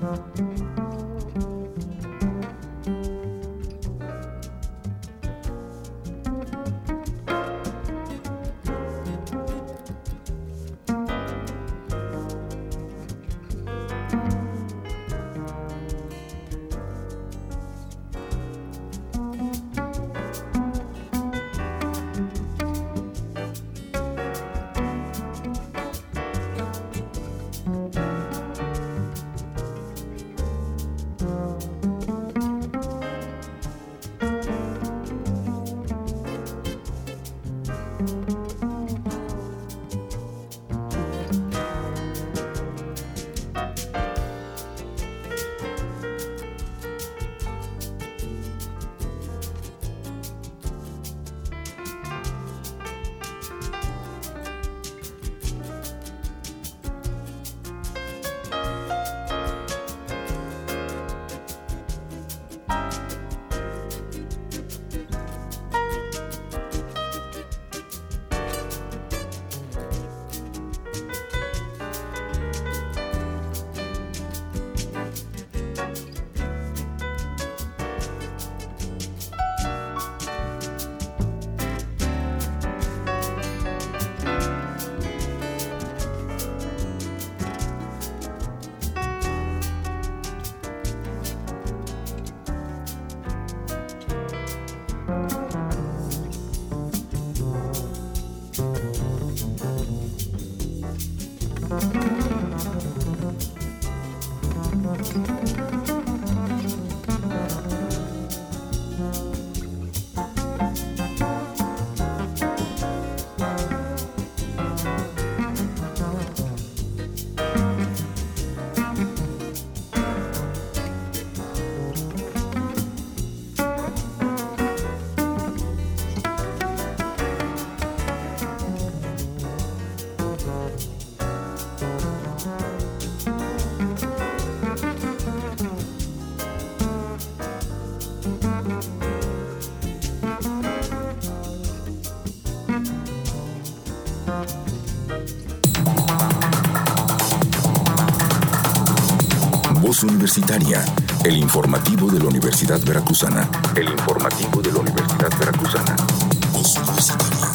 Voz Universitaria, el informativo de la Universidad Veracruzana. El informativo de la Universidad Veracruzana. Voz Universitaria.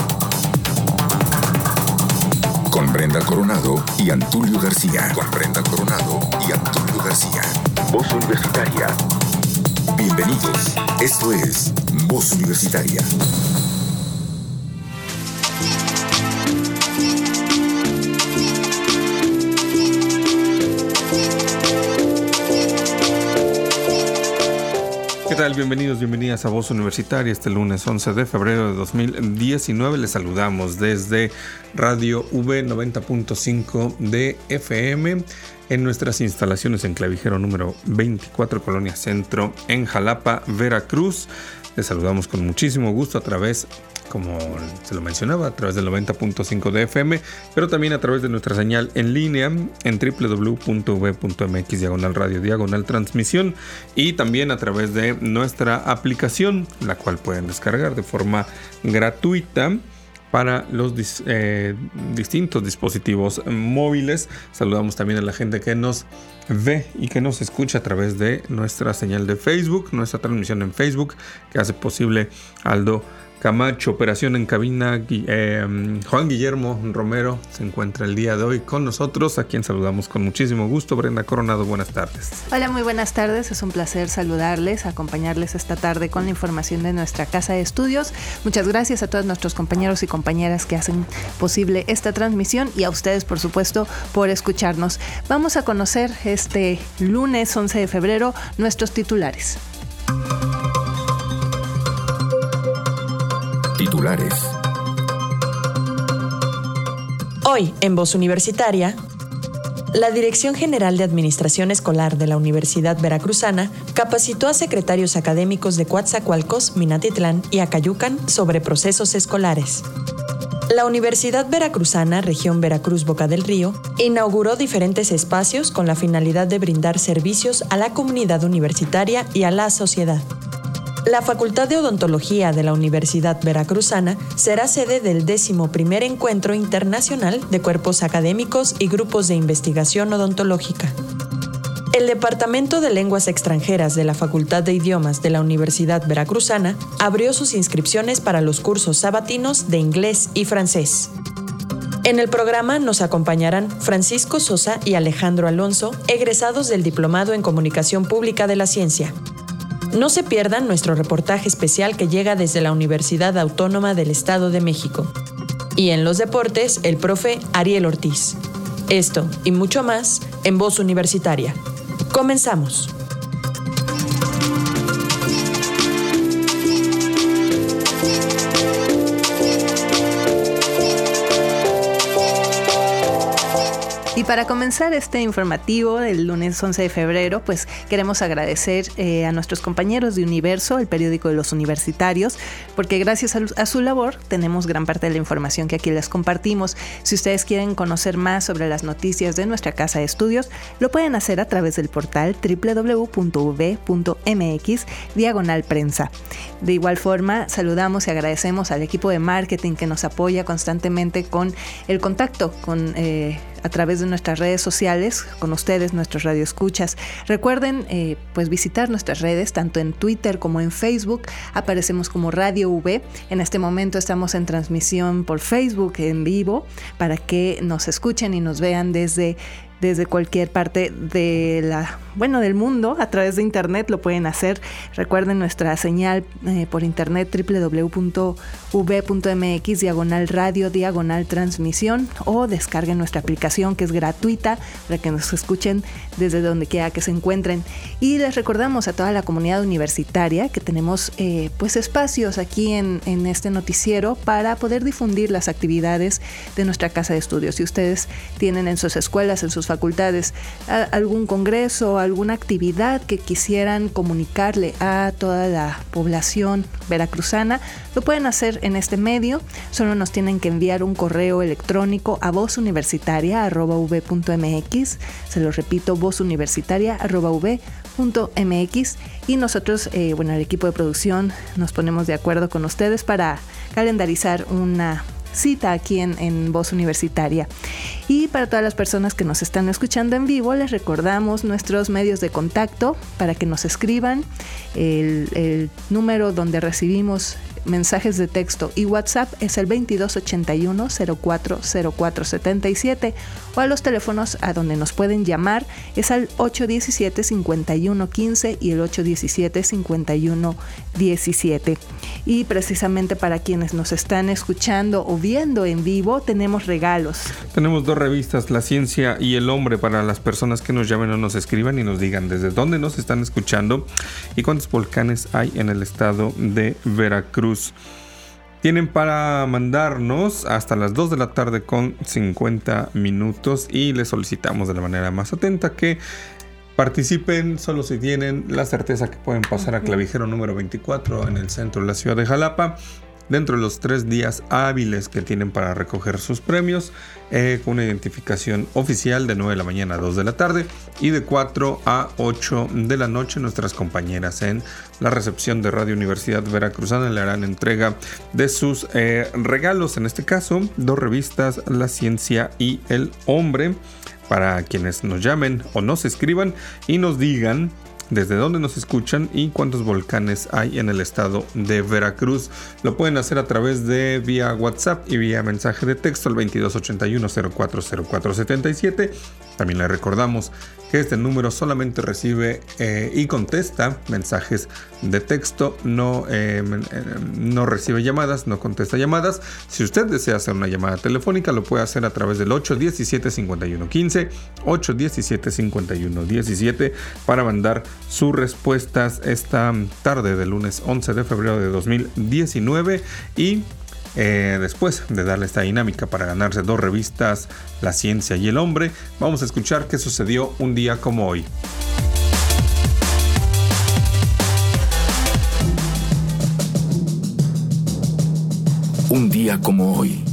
Con Brenda Coronado y Antulio García. Voz Universitaria. Bienvenidos. Esto es Voz Universitaria. ¿Qué tal? Bienvenidos, bienvenidas a Voz Universitaria. Este lunes 11 de febrero de 2019 les saludamos desde Radio V 90.5 de FM en nuestras instalaciones en Clavijero número 24, Colonia Centro, en Jalapa, Veracruz. Les saludamos con muchísimo gusto a través, como se lo mencionaba, a través del 90.5 de FM, pero también a través de nuestra señal en línea en www.v.mx/radio/transmisión y también a través de nuestra aplicación, la cual pueden descargar de forma gratuita para los distintos dispositivos móviles. Saludamos también a la gente que nos ve y que nos escucha a través de nuestra señal de Facebook, nuestra transmisión en Facebook, que hace posible Aldo Camacho. Operación en cabina, Juan Guillermo Romero se encuentra el día de hoy con nosotros, a quien saludamos con muchísimo gusto. Brenda Coronado, buenas tardes. Hola, muy buenas tardes. Es un placer saludarles, acompañarles esta tarde con la información de nuestra casa de estudios. Muchas gracias a todos nuestros compañeros y compañeras que hacen posible esta transmisión y a ustedes, por supuesto, por escucharnos. Vamos a conocer este lunes 11 de febrero nuestros titulares. Titulares. Hoy, en Voz Universitaria, la Dirección General de Administración Escolar de la Universidad Veracruzana capacitó a secretarios académicos de Coatzacoalcos, Minatitlán y Acayucan sobre procesos escolares. La Universidad Veracruzana, Región Veracruz Boca del Río, inauguró diferentes espacios con la finalidad de brindar servicios a la comunidad universitaria y a la sociedad. La Facultad de Odontología de la Universidad Veracruzana será sede del 11º Encuentro Internacional de Cuerpos Académicos y Grupos de Investigación Odontológica. El Departamento de Lenguas Extranjeras de la Facultad de Idiomas de la Universidad Veracruzana abrió sus inscripciones para los cursos sabatinos de inglés y francés. En el programa nos acompañarán Francisco Sosa y Alejandro Alonso, egresados del Diplomado en Comunicación Pública de la Ciencia. No se pierdan nuestro reportaje especial que llega desde la Universidad Autónoma del Estado de México. Y en los deportes, el profe Ariel Ortiz. Esto y mucho más en Voz Universitaria. Comenzamos. Y para comenzar este informativo del lunes 11 de febrero, pues queremos agradecer a nuestros compañeros de Universo, el periódico de los universitarios, porque gracias a su labor tenemos gran parte de la información que aquí les compartimos. Si ustedes quieren conocer más sobre las noticias de nuestra casa de estudios, lo pueden hacer a través del portal www.uv.mx/prensa. De igual forma, saludamos y agradecemos al equipo de marketing que nos apoya constantemente con el contacto a través de nuestras redes sociales, con ustedes, nuestros radioescuchas. Recuerden pues visitar nuestras redes, tanto en Twitter como en Facebook. Aparecemos como Radio V. En este momento estamos en transmisión por Facebook en vivo para que nos escuchen y nos vean desde cualquier parte del mundo. A través de internet lo pueden hacer. Recuerden nuestra señal por internet www.uv.mx/radio/transmisión, o descarguen nuestra aplicación que es gratuita para que nos escuchen desde donde quiera que se encuentren. Y les recordamos a toda la comunidad universitaria que tenemos pues espacios aquí en este noticiero para poder difundir las actividades de nuestra casa de estudios. Si ustedes tienen en sus escuelas, en sus facultades, algún congreso, alguna actividad que quisieran comunicarle a toda la población veracruzana, lo pueden hacer en este medio. Solo nos tienen que enviar un correo electrónico a vozuniversitaria@v.mx. Se lo repito, vozuniversitaria@v.mx, y nosotros, el equipo de producción, nos ponemos de acuerdo con ustedes para calendarizar una cita aquí en Voz Universitaria. Y para todas las personas que nos están escuchando en vivo, les recordamos nuestros medios de contacto para que nos escriban. El número donde recibimos mensajes de texto y WhatsApp es el 2281-040477, o a los teléfonos a donde nos pueden llamar es al 817-5115 y el 817-5117. Y precisamente para quienes nos están escuchando o viendo en vivo, tenemos regalos. Tenemos 2 revistas, La Ciencia y El Hombre, para las personas que nos llamen o nos escriban y nos digan desde dónde nos están escuchando y cuántos volcanes hay en el estado de Veracruz. Tienen para mandarnos hasta las 2 de la tarde con 50 minutos y les solicitamos de la manera más atenta que participen solo si tienen la certeza que pueden pasar a Clavijero número 24 en el centro de la ciudad de Jalapa dentro de los 3 días hábiles que tienen para recoger sus premios, con una identificación oficial de 9 de la mañana a 2 de la tarde y de 4 a 8 de la noche. Nuestras compañeras en la recepción de Radio Universidad Veracruzana le harán entrega de sus regalos, en este caso 2 revistas, La Ciencia y El Hombre, para quienes nos llamen o nos escriban y nos digan desde dónde nos escuchan y cuántos volcanes hay en el estado de Veracruz. Lo pueden hacer a través de vía WhatsApp y vía mensaje de texto al 2281-040477. También les recordamos que este número solamente recibe y contesta mensajes de texto, no recibe llamadas, no contesta llamadas. Si usted desea hacer una llamada telefónica, lo puede hacer a través del 817-5115, 817-5117, para mandar sus respuestas esta tarde del lunes 11 de febrero de 2019. Y después de darle esta dinámica para ganarse 2 revistas, La Ciencia y El Hombre, vamos a escuchar qué sucedió un día como hoy. Un día como hoy.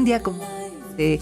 día como de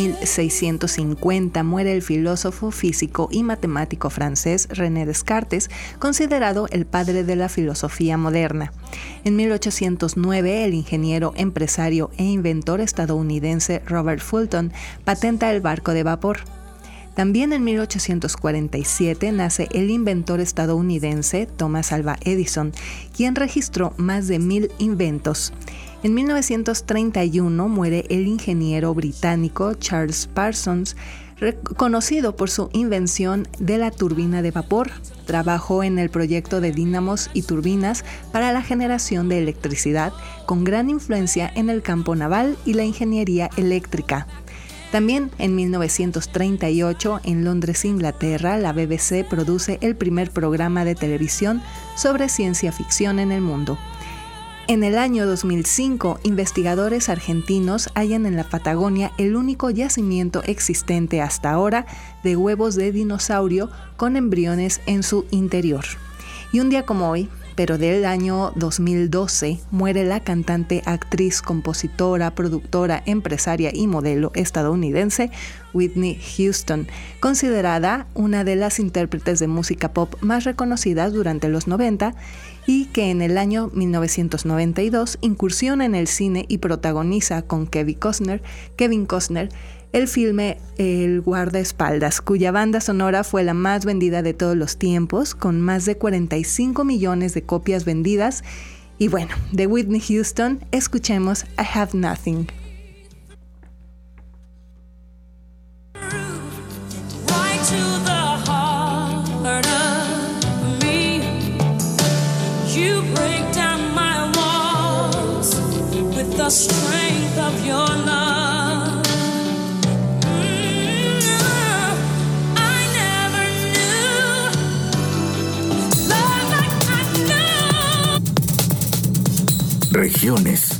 1650 muere el filósofo, físico y matemático francés René Descartes, considerado el padre de la filosofía moderna. En 1809, el ingeniero, empresario e inventor estadounidense Robert Fulton patenta el barco de vapor. También en 1847 nace el inventor estadounidense Thomas Alva Edison, quien registró más de 1000 inventos. En 1931 muere el ingeniero británico Charles Parsons, conocido por su invención de la turbina de vapor. Trabajó en el proyecto de dínamos y turbinas para la generación de electricidad, con gran influencia en el campo naval y la ingeniería eléctrica. También en 1938, en Londres, Inglaterra, la BBC produce el primer programa de televisión sobre ciencia ficción en el mundo. En el año 2005, investigadores argentinos hallan en la Patagonia el único yacimiento existente hasta ahora de huevos de dinosaurio con embriones en su interior. Y un día como hoy, pero del año 2012, muere la cantante, actriz, compositora, productora, empresaria y modelo estadounidense Whitney Houston, considerada una de las intérpretes de música pop más reconocidas durante los 90 y que en el año 1992 incursiona en el cine y protagoniza con Kevin Costner el filme El guardaespaldas, cuya banda sonora fue la más vendida de todos los tiempos, con más de 45 millones de copias vendidas. Y bueno, de Whitney Houston, escuchemos I Have Nothing. Strength of your love. I never knew love like I knew. Regiones.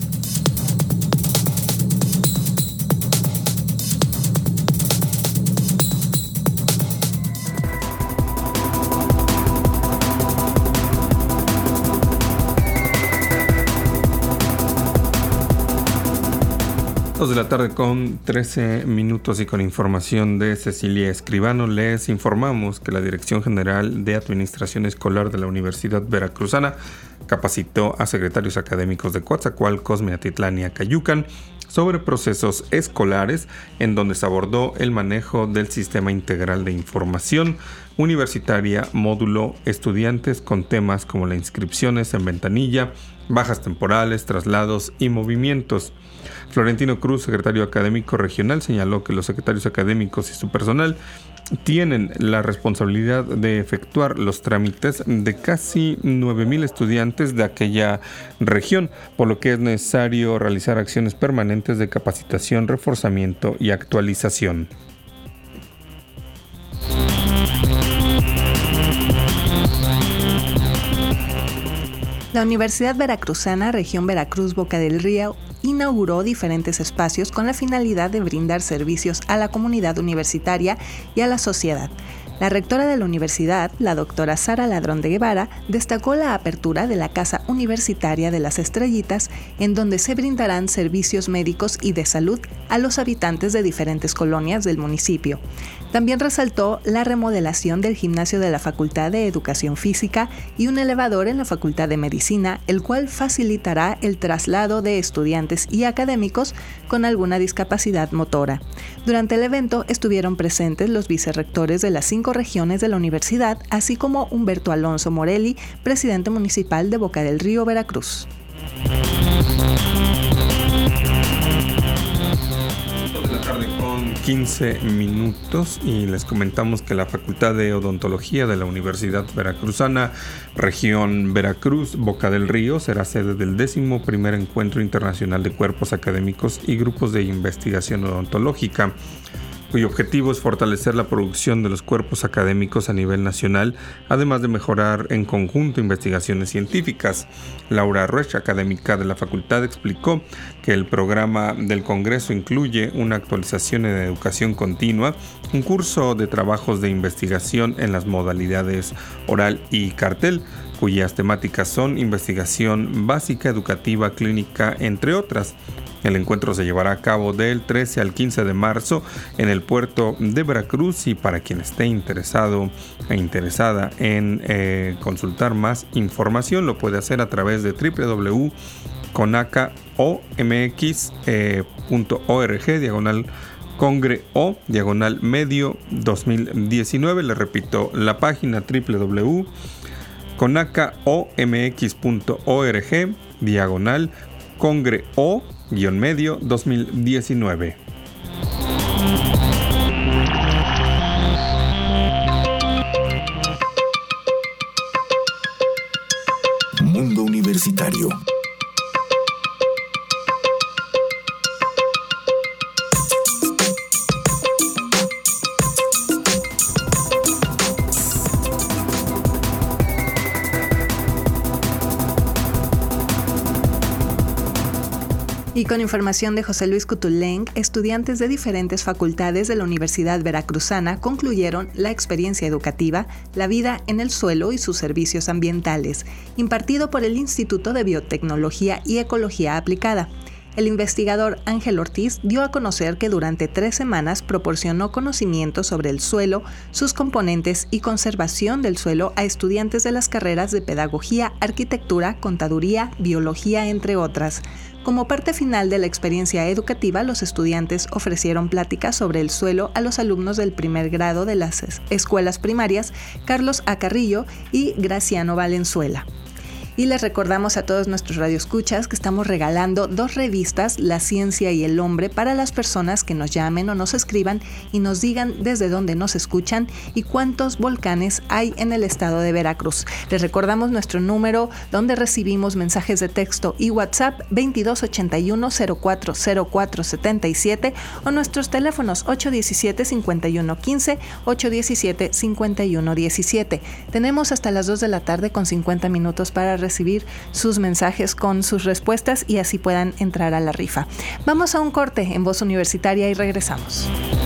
De la tarde con 13 minutos y con información de Cecilia Escribano, les informamos que la Dirección General de Administración Escolar de la Universidad Veracruzana capacitó a secretarios académicos de Coatzacoalcos, Minatitlán y Acayucan sobre procesos escolares, en donde se abordó el manejo del Sistema Integral de Información Universitaria, módulo estudiantes, con temas como las inscripciones en ventanilla, bajas temporales, traslados y movimientos. Florentino Cruz, secretario académico regional, señaló que los secretarios académicos y su personal tienen la responsabilidad de efectuar los trámites de casi 9,000 estudiantes de aquella región, por lo que es necesario realizar acciones permanentes de capacitación, reforzamiento y actualización. La Universidad Veracruzana, Región Veracruz, Boca del Río, inauguró diferentes espacios con la finalidad de brindar servicios a la comunidad universitaria y a la sociedad. La rectora de la universidad, la doctora Sara Ladrón de Guevara, destacó la apertura de la Casa Universitaria de las Estrellitas, en donde se brindarán servicios médicos y de salud a los habitantes de diferentes colonias del municipio. También resaltó la remodelación del gimnasio de la Facultad de Educación Física y un elevador en la Facultad de Medicina, el cual facilitará el traslado de estudiantes y académicos con alguna discapacidad motora. Durante el evento estuvieron presentes los vicerrectores de las 5 regiones de la universidad, así como Humberto Alonso Morelli, presidente municipal de Boca del Río, Veracruz. 15 minutos y les comentamos que la Facultad de Odontología de la Universidad Veracruzana, Región Veracruz, Boca del Río, será sede del 11º Encuentro Internacional de Cuerpos Académicos y Grupos de Investigación Odontológica, cuyo objetivo es fortalecer la producción de los cuerpos académicos a nivel nacional, además de mejorar en conjunto investigaciones científicas. Laura Ruech, académica de la facultad, explicó que el programa del Congreso incluye una actualización en educación continua, un curso de trabajos de investigación en las modalidades oral y cartel, cuyas temáticas son investigación básica, educativa, clínica, entre otras. El encuentro se llevará a cabo del 13 al 15 de marzo en el puerto de Veracruz, y para quien esté interesado e interesada en consultar más información lo puede hacer a través de www.conacomx.org/Congre-O/Medio 2019. Le repito, la página www.conacomx.org/Congre-O-Medio 2019. Mundo Universitario. Y con información de José Luis Cutuleng, estudiantes de diferentes facultades de la Universidad Veracruzana concluyeron la experiencia educativa La vida en el suelo y sus servicios ambientales, impartido por el Instituto de Biotecnología y Ecología Aplicada. El investigador Ángel Ortiz dio a conocer que durante 3 semanas proporcionó conocimientos sobre el suelo, sus componentes y conservación del suelo a estudiantes de las carreras de Pedagogía, Arquitectura, Contaduría, Biología, entre otras. Como parte final de la experiencia educativa, los estudiantes ofrecieron pláticas sobre el suelo a los alumnos del primer grado de las escuelas primarias Carlos A. Carrillo y Graciano Valenzuela. Y les recordamos a todos nuestros radioescuchas que estamos regalando 2 revistas, La Ciencia y el Hombre, para las personas que nos llamen o nos escriban y nos digan desde dónde nos escuchan y cuántos volcanes hay en el estado de Veracruz. Les recordamos nuestro número donde recibimos mensajes de texto y WhatsApp 2281-040477 o nuestros teléfonos 817-5115, 817-5117. Tenemos hasta las 2 de la tarde con 50 minutos para recibir sus mensajes con sus respuestas y así puedan entrar a la rifa. Vamos a un corte en Voz Universitaria y regresamos.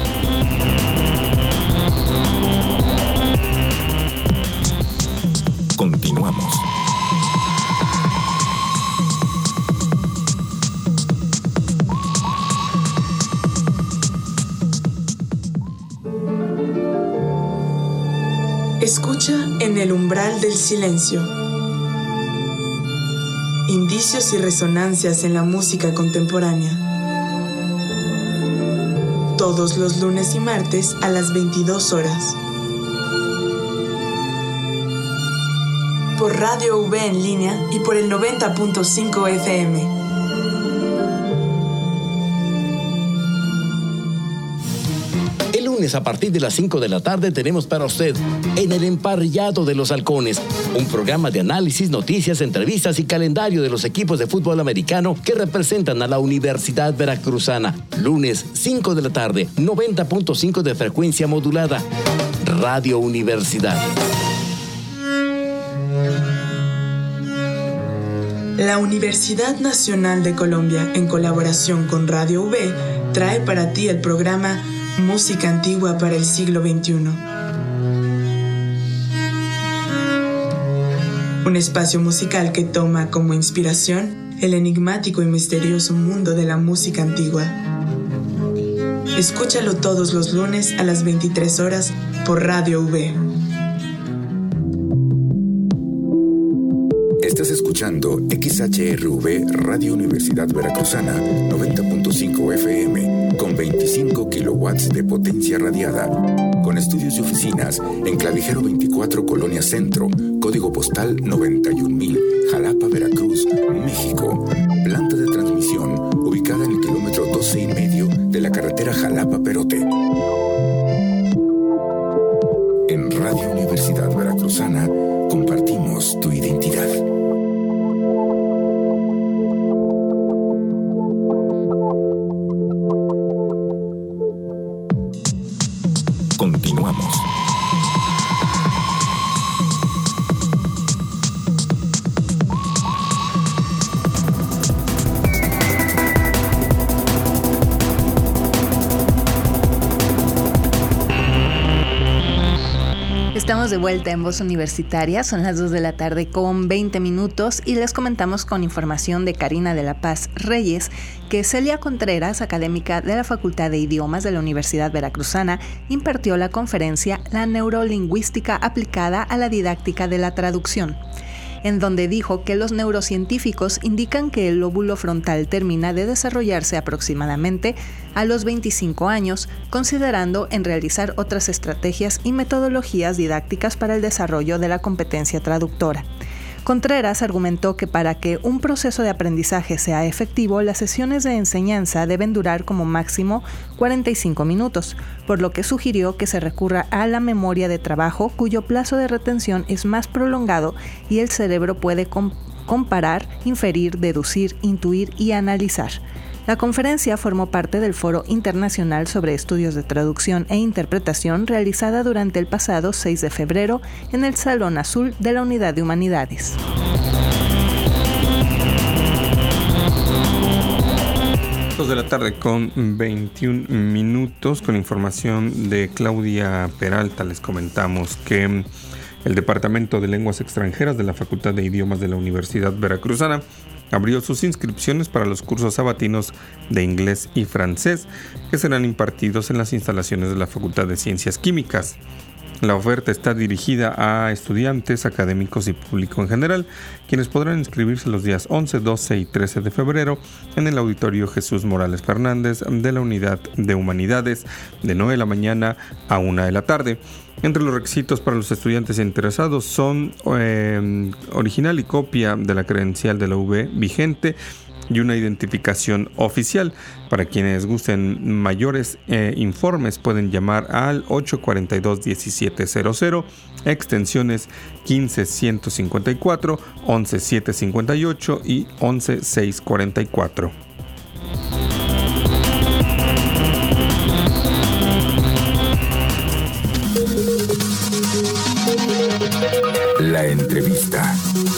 Continuamos. Escucha en el umbral del silencio. Indicios y resonancias en la música contemporánea. Todos los lunes y martes a las 22 horas. Por Radio V en línea y por el 90.5 FM. A partir de las 5 de la tarde tenemos para usted En el Emparrillado de los Halcones, un programa de análisis, noticias, entrevistas y calendario de los equipos de fútbol americano que representan a la Universidad Veracruzana. Lunes 5 de la tarde, 90.5 de frecuencia modulada. Radio Universidad. La Universidad Nacional de Colombia, en colaboración con Radio V, trae para ti el programa Música Antigua para el siglo XXI. Un espacio musical que toma como inspiración el enigmático y misterioso mundo de la música antigua. Escúchalo todos los lunes a las 23 horas por Radio V. Estás escuchando XHRV Radio Universidad Veracruzana 90.5 FM con 25 kilowatts de potencia radiada, con estudios y oficinas en Clavijero 24, Colonia Centro, código postal 91,000, Jalapa, Veracruz, México. Planta de transmisión ubicada en el kilómetro 12,5 de la carretera Jalapa-Perote. En Radio Universidad Veracruzana compartimos tu identidad. Continuamos. Estamos de vuelta en Voz Universitaria, son las 2 de la tarde con 20 minutos y les comentamos con información de Karina de la Paz Reyes que Celia Contreras, académica de la Facultad de Idiomas de la Universidad Veracruzana, impartió la conferencia La neurolingüística aplicada a la didáctica de la traducción, en donde dijo que los neurocientíficos indican que el lóbulo frontal termina de desarrollarse aproximadamente a los 25 años, considerando en realizar otras estrategias y metodologías didácticas para el desarrollo de la competencia traductora. Contreras argumentó que para que un proceso de aprendizaje sea efectivo, las sesiones de enseñanza deben durar como máximo 45 minutos, por lo que sugirió que se recurra a la memoria de trabajo, cuyo plazo de retención es más prolongado y el cerebro puede comparar, inferir, deducir, intuir y analizar. La conferencia formó parte del Foro Internacional sobre Estudios de Traducción e Interpretación realizada durante el pasado 6 de febrero en el Salón Azul de la Unidad de Humanidades. De la tarde con 21 minutos. Con información de Claudia Peralta les comentamos que el Departamento de Lenguas Extranjeras de la Facultad de Idiomas de la Universidad Veracruzana abrió sus inscripciones para los cursos sabatinos de inglés y francés que serán impartidos en las instalaciones de la Facultad de Ciencias Químicas. La oferta está dirigida a estudiantes, académicos y público en general, quienes podrán inscribirse los días 11, 12 y 13 de febrero en el Auditorio Jesús Morales Fernández de la Unidad de Humanidades de 9 de la mañana a 1 de la tarde. Entre los requisitos para los estudiantes interesados son original y copia de la credencial de la UV vigente y una identificación oficial. Para quienes gusten mayores informes pueden llamar al 842-1700, extensiones 15154, 11758 y 11644. La entrevista.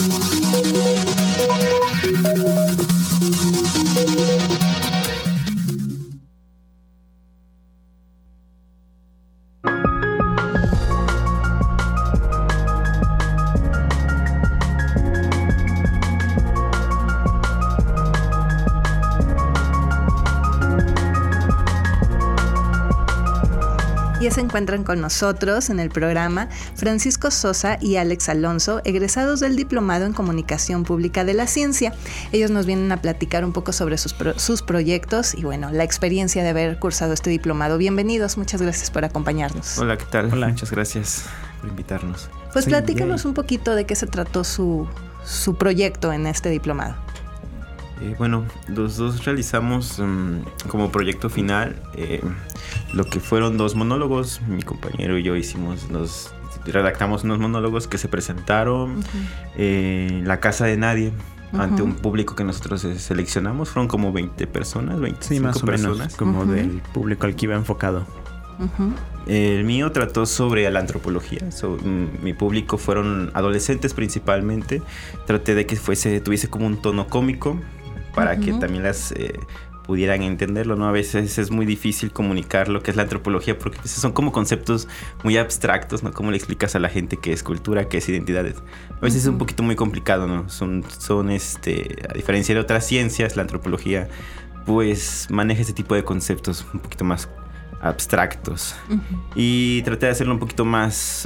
Ya se encuentran con nosotros en el programa Francisco Sosa y Alex Alonso, egresados del Diplomado en Comunicación Pública de la Ciencia. Ellos nos vienen a platicar un poco sobre sus proyectos y, bueno, la experiencia de haber cursado este diplomado. Bienvenidos, muchas gracias por acompañarnos. Hola, ¿qué tal? Hola, muchas gracias por invitarnos. Pues sí, platícanos un poquito de qué se trató su proyecto en este diplomado. Bueno, los dos realizamos como proyecto final lo que fueron 2 monólogos. Mi compañero y yo redactamos unos monólogos que se presentaron en la casa de nadie ante un público que nosotros seleccionamos. Fueron como 20 personas, 25 más o personas. Menos, como del público al que iba enfocado. El mío trató sobre la antropología. Mi público fueron adolescentes principalmente. Traté de que tuviese como un tono cómico para que también las pudieran entenderlo, ¿no? A veces es muy difícil comunicar lo que es la antropología porque son como conceptos muy abstractos, ¿no? ¿Cómo le explicas a la gente qué es cultura, qué es identidad? A veces es un poquito muy complicado, ¿no? A diferencia de otras ciencias, la antropología pues maneja ese tipo de conceptos un poquito más abstractos. Y traté de hacerlo un poquito más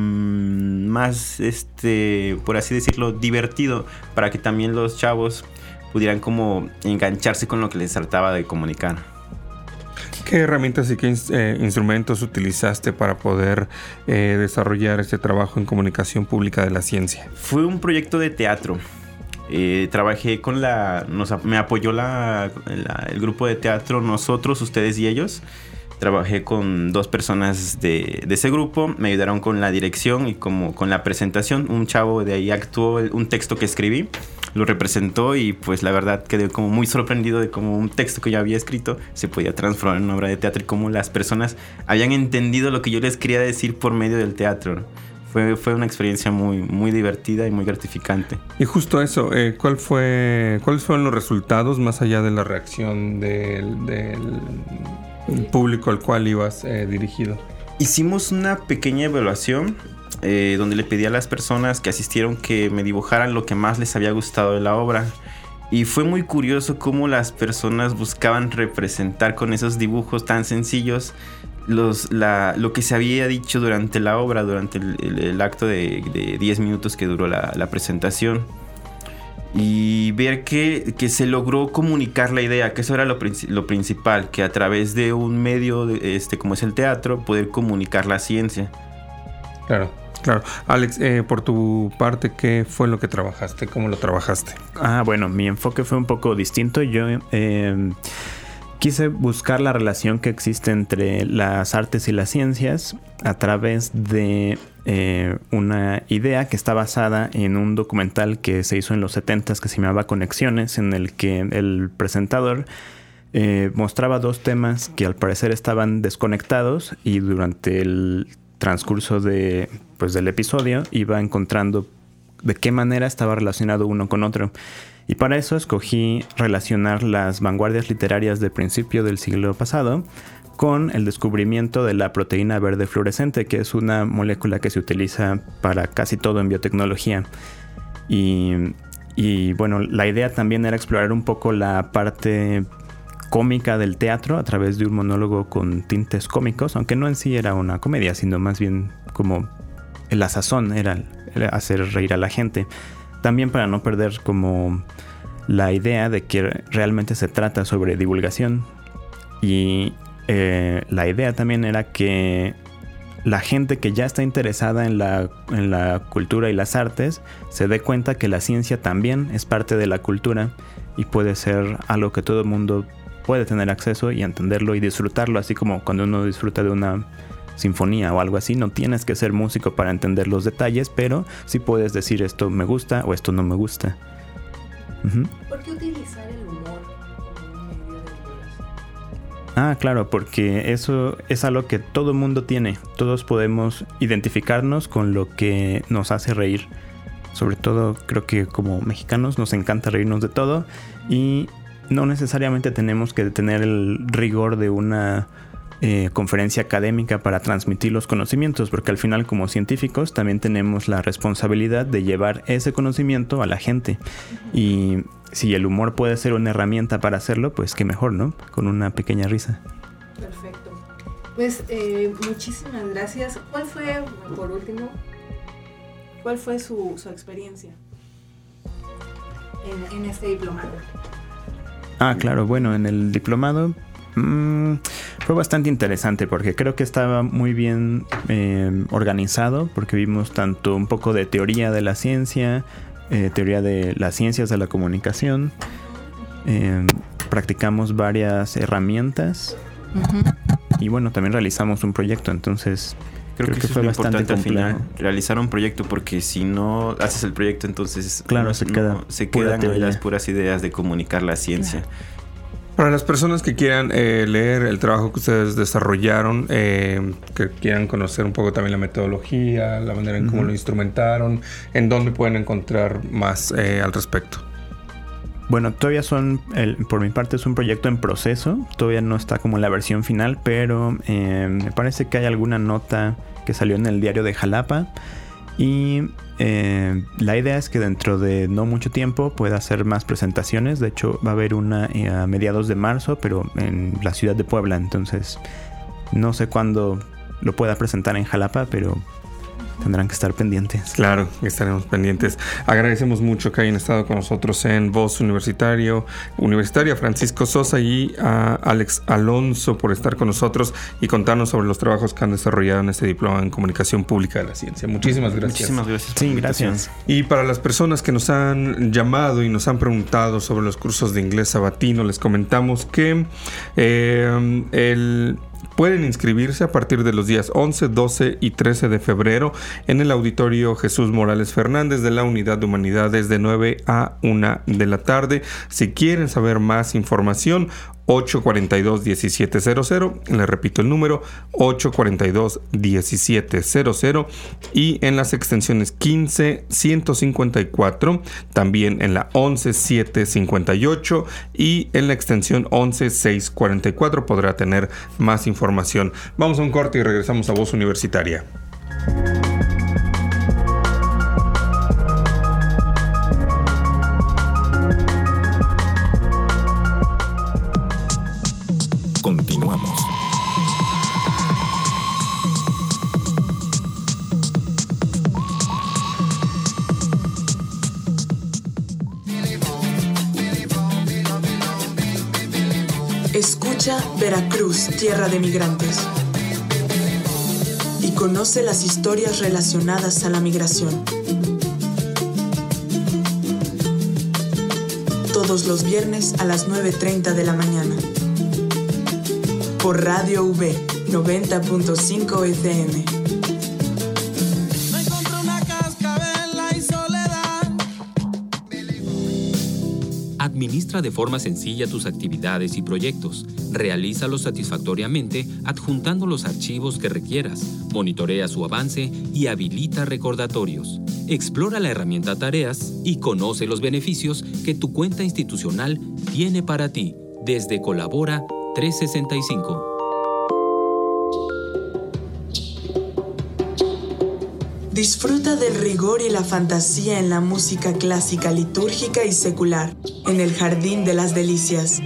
por así decirlo, divertido, para que también los chavos pudieran como engancharse con lo que les trataba de comunicar. ¿Qué herramientas y qué instrumentos utilizaste para poder desarrollar este trabajo en comunicación pública de la ciencia? Fue un proyecto de teatro. Trabajé con me apoyó el grupo de teatro Nosotros, Ustedes y Ellos. Trabajé con 2 personas de ese grupo. Me ayudaron con la dirección y como con la presentación. Un chavo de ahí actuó un texto que escribí, lo representó y pues la verdad quedé como muy sorprendido de cómo un texto que yo había escrito se podía transformar en una obra de teatro y cómo las personas habían entendido lo que yo les quería decir por medio del teatro, ¿no? Fue una experiencia muy, muy divertida y muy gratificante. Y justo eso, ¿cuáles fueron los resultados más allá de la reacción del público al cual ibas dirigido? Hicimos una pequeña evaluación donde le pedí a las personas que asistieron que me dibujaran lo que más les había gustado de la obra. Y fue muy curioso cómo las personas buscaban representar con esos dibujos tan sencillos lo que se había dicho durante la obra, durante el acto de 10 minutos que duró la presentación. Y ver que se logró comunicar la idea, que eso era lo principal, que a través de un medio como es el teatro, poder comunicar la ciencia. Claro. Alex, por tu parte, ¿qué fue lo que trabajaste? ¿Cómo lo trabajaste? Bueno, mi enfoque fue un poco distinto. Yo quise buscar la relación que existe entre las artes y las ciencias a través de una idea que está basada en un documental que se hizo en los 70s que se llamaba Conexiones, en el que el presentador mostraba dos temas que al parecer estaban desconectados, y durante el transcurso del episodio iba encontrando de qué manera estaba relacionado uno con otro. Y para eso escogí relacionar las vanguardias literarias del principio del siglo pasado con el descubrimiento de la proteína verde fluorescente, que es una molécula que se utiliza para casi todo en biotecnología. Y bueno, la idea también era explorar un poco la parte cómica del teatro a través de un monólogo con tintes cómicos, aunque no en sí era una comedia, sino más bien como la sazón era hacer reír a la gente. También para no perder como la idea de que realmente se trata sobre divulgación. Y la idea también era que la gente que ya está interesada en la cultura y las artes se dé cuenta que la ciencia también es parte de la cultura y puede ser algo que todo el mundo puede tener acceso y entenderlo y disfrutarlo, así como cuando uno disfruta de una sinfonía o algo así. No tienes que ser músico para entender los detalles, pero sí puedes decir esto me gusta o esto no me gusta. ¿Por qué utilizar el humor como un medio de divulgación? Claro, porque eso es algo que todo el mundo tiene. Todos podemos identificarnos con lo que nos hace reír. Sobre todo creo que como mexicanos nos encanta reírnos de todo, y no necesariamente tenemos que tener el rigor de una conferencia académica para transmitir los conocimientos, porque al final como científicos también tenemos la responsabilidad de llevar ese conocimiento a la gente. Y si el humor puede ser una herramienta para hacerlo, pues qué mejor, ¿no? Con una pequeña risa. Perfecto. Pues muchísimas gracias. ¿Cuál fue, por último, su experiencia en este diplomado? Claro, bueno, en el diplomado fue bastante interesante porque creo que estaba muy bien organizado, porque vimos tanto un poco de teoría de la ciencia, teoría de las ciencias de la comunicación, practicamos varias herramientas y bueno, también realizamos un proyecto, entonces creo que fue bastante complejo. Al final, realizar un proyecto, porque si no haces el proyecto, entonces claro, se quedan las puras ideas de comunicar la ciencia. Claro. Para las personas que quieran leer el trabajo que ustedes desarrollaron, que quieran conocer un poco también la metodología, la manera en cómo lo instrumentaron, ¿en dónde pueden encontrar más al respecto? Bueno, todavía por mi parte es un proyecto en proceso, todavía no está como en la versión final, pero me parece que hay alguna nota que salió en el diario de Jalapa, y la idea es que dentro de no mucho tiempo pueda hacer más presentaciones. De hecho va a haber una a mediados de marzo, pero en la ciudad de Puebla, entonces no sé cuándo lo pueda presentar en Jalapa, pero tendrán que estar pendientes. Claro, estaremos pendientes. Agradecemos mucho que hayan estado con nosotros en Voz Universitaria, Francisco Sosa y a Alex Alonso por estar con nosotros y contarnos sobre los trabajos que han desarrollado en este diploma en Comunicación Pública de la Ciencia. Muchísimas gracias. Muchísimas gracias. Sí, gracias. Y para las personas que nos han llamado y nos han preguntado sobre los cursos de inglés sabatino, les comentamos que pueden inscribirse a partir de los días 11, 12 y 13 de febrero en el Auditorio Jesús Morales Fernández de la Unidad de Humanidades de 9 a 1 de la tarde. Si quieren saber más información, 842-1700, le repito el número, 842-1700, y en las extensiones 15-154, también en la 11-758 y en la extensión 11-644 podrá tener más información. Vamos a un corte y regresamos a Voz Universitaria. Escucha Veracruz, tierra de migrantes. Y conoce las historias relacionadas a la migración. Todos los viernes a las 9:30 de la mañana. Por Radio V 90.5 FM. Administra de forma sencilla tus actividades y proyectos. Realízalos satisfactoriamente adjuntando los archivos que requieras. Monitorea su avance y habilita recordatorios. Explora la herramienta Tareas y conoce los beneficios que tu cuenta institucional tiene para ti desde Colabora 365. Disfruta del rigor y la fantasía en la música clásica, litúrgica y secular, en el Jardín de las Delicias.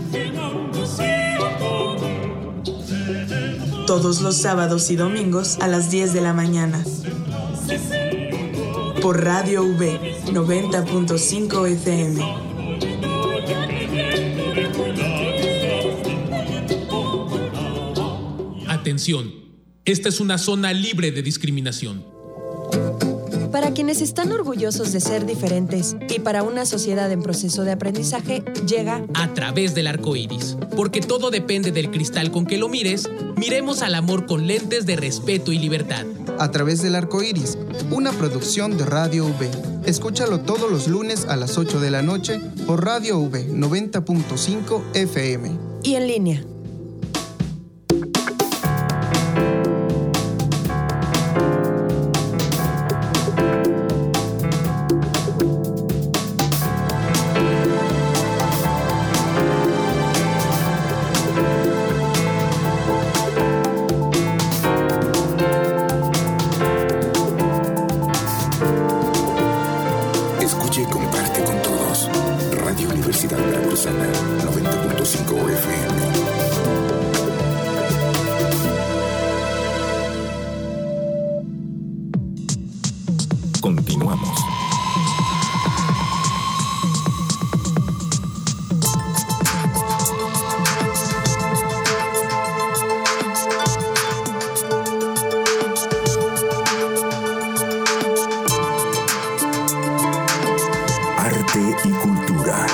Todos los sábados y domingos a las 10 de la mañana. Por Radio V 90.5 FM. Atención, esta es una zona libre de discriminación. Para quienes están orgullosos de ser diferentes y para una sociedad en proceso de aprendizaje, llega A través del arco iris. Porque todo depende del cristal con que lo mires, miremos al amor con lentes de respeto y libertad. A través del arco iris, una producción de Radio V. Escúchalo todos los lunes a las 8 de la noche por Radio V 90.5 FM. y en línea. Escuche y comparte con todos. Radio Universidad Veracruzana, 90.5 FM. Continuamos. Arte y cultura.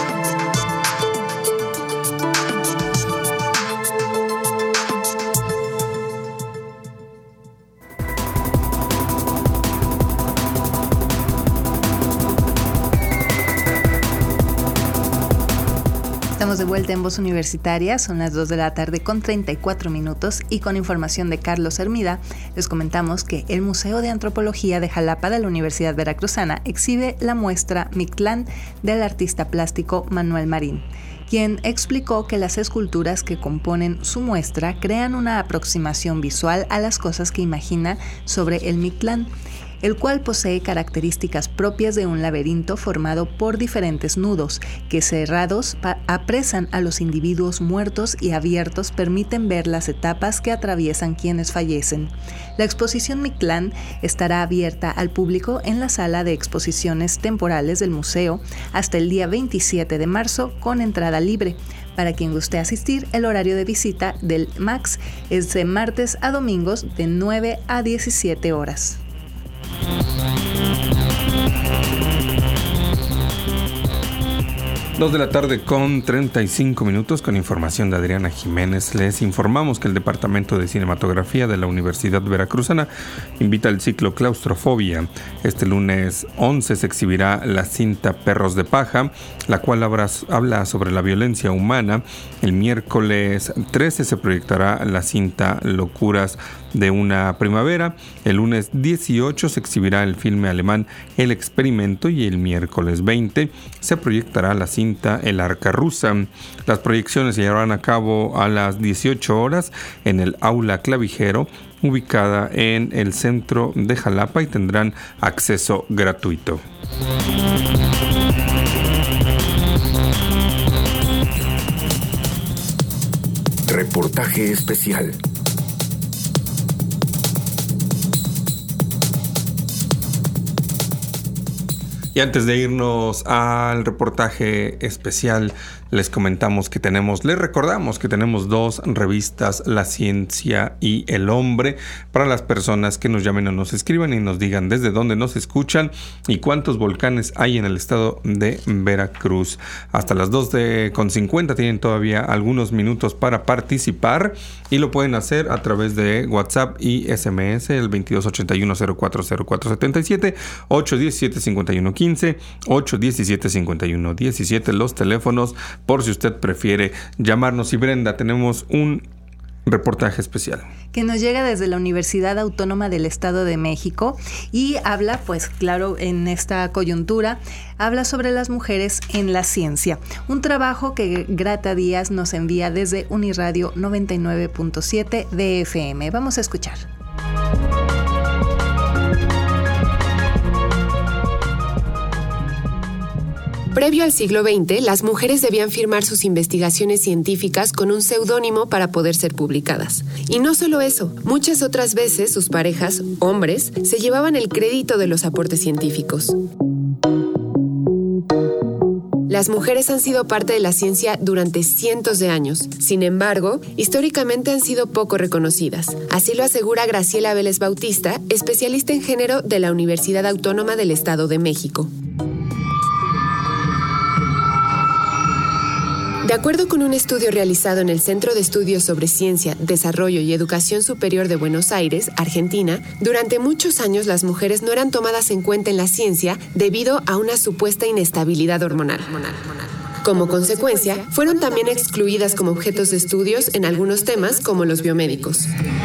Estamos de vuelta en Voz Universitaria, son las 2 de la tarde con 34 minutos y con información de Carlos Hermida, les comentamos que el Museo de Antropología de Jalapa de la Universidad Veracruzana exhibe la muestra Mictlán del artista plástico Manuel Marín, quien explicó que las esculturas que componen su muestra crean una aproximación visual a las cosas que imagina sobre el Mictlán, el cual posee características propias de un laberinto formado por diferentes nudos que cerrados apresan a los individuos muertos y abiertos permiten ver las etapas que atraviesan quienes fallecen. La exposición Mictlán estará abierta al público en la sala de exposiciones temporales del museo hasta el día 27 de marzo con entrada libre. Para quien guste asistir, el horario de visita del MAX es de martes a domingos de 9 a 17 horas. 2 de la tarde con 35 minutos con información de Adriana Jiménez. Les informamos que el Departamento de Cinematografía de la Universidad Veracruzana invita al ciclo Claustrofobia. Este lunes 11 se exhibirá la cinta Perros de Paja, la cual habla sobre la violencia humana. El miércoles 13 se proyectará la cinta Locuras de una primavera. El lunes 18 se exhibirá el filme alemán El Experimento y el miércoles 20 se proyectará la cinta El Arca Rusa. Las proyecciones se llevarán a cabo a las 18 horas en el Aula Clavijero, ubicada en el centro de Jalapa, y tendrán acceso gratuito. Reportaje especial. Y antes de irnos al reportaje especial, les recordamos que tenemos 2 revistas, La Ciencia y El Hombre, para las personas que nos llamen o nos escriban y nos digan desde dónde nos escuchan y cuántos volcanes hay en el estado de Veracruz. Hasta las 2:50 tienen todavía algunos minutos para participar y lo pueden hacer a través de WhatsApp y SMS, el 2281-040477, 817-5115, 817-5117, los teléfonos por si usted prefiere llamarnos. Y Brenda, tenemos un reportaje especial que nos llega desde la Universidad Autónoma del Estado de México y habla, pues claro, en esta coyuntura, habla sobre las mujeres en la ciencia. Un trabajo que Grata Díaz nos envía desde Uniradio 99.7 de FM. Vamos a escuchar. Previo al siglo XX, las mujeres debían firmar sus investigaciones científicas con un seudónimo para poder ser publicadas. Y no solo eso, muchas otras veces sus parejas, hombres, se llevaban el crédito de los aportes científicos. Las mujeres han sido parte de la ciencia durante cientos de años. Sin embargo, históricamente han sido poco reconocidas. Así lo asegura Graciela Vélez Bautista, especialista en género de la Universidad Autónoma del Estado de México. De acuerdo con un estudio realizado en el Centro de Estudios sobre Ciencia, Desarrollo y Educación Superior de Buenos Aires, Argentina, durante muchos años las mujeres no eran tomadas en cuenta en la ciencia debido a una supuesta inestabilidad hormonal. Como consecuencia, fueron también excluidas como objetos de estudios en algunos temas como los biomédicos.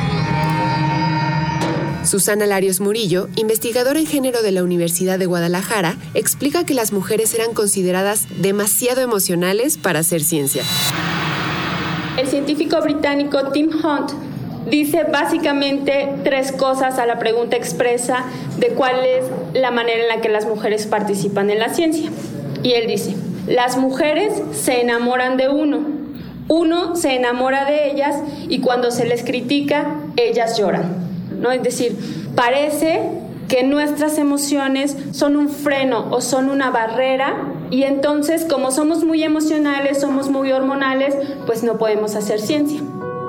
Susana Larios Murillo, investigadora en género de la Universidad de Guadalajara, explica que las mujeres eran consideradas demasiado emocionales para hacer ciencia. El científico británico Tim Hunt dice básicamente 3 cosas a la pregunta expresa de cuál es la manera en la que las mujeres participan en la ciencia. Y él dice, las mujeres se enamoran de uno se enamora de ellas y cuando se les critica, ellas lloran. ¿No? Es decir, parece que nuestras emociones son un freno o son una barrera y entonces como somos muy emocionales, somos muy hormonales, pues no podemos hacer ciencia.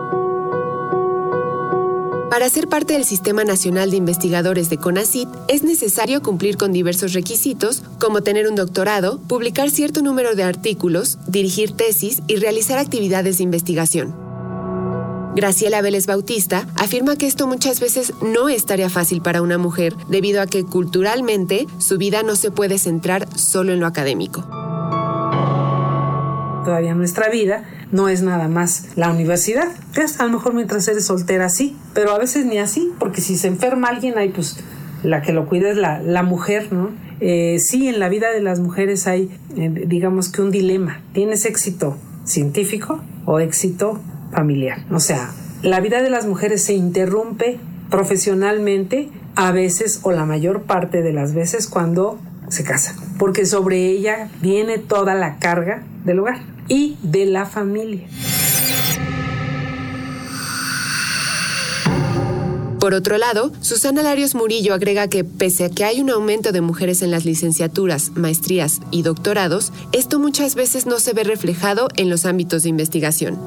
Para ser parte del Sistema Nacional de Investigadores de CONACYT es necesario cumplir con diversos requisitos como tener un doctorado, publicar cierto número de artículos, dirigir tesis y realizar actividades de investigación. Graciela Vélez Bautista afirma que esto muchas veces no es tarea fácil para una mujer debido a que culturalmente su vida no se puede centrar solo en lo académico. Todavía nuestra vida no es nada más la universidad. A lo mejor mientras eres soltera sí, pero a veces ni así, porque si se enferma alguien, ahí pues la que lo cuida es la mujer, ¿no? Sí, en la vida de las mujeres hay, digamos que un dilema. ¿Tienes éxito científico o éxito familiar? O sea, la vida de las mujeres se interrumpe profesionalmente a veces o la mayor parte de las veces cuando se casan, porque sobre ella viene toda la carga del hogar y de la familia. Por otro lado, Susana Larios Murillo agrega que pese a que hay un aumento de mujeres en las licenciaturas, maestrías y doctorados, esto muchas veces no se ve reflejado en los ámbitos de investigación.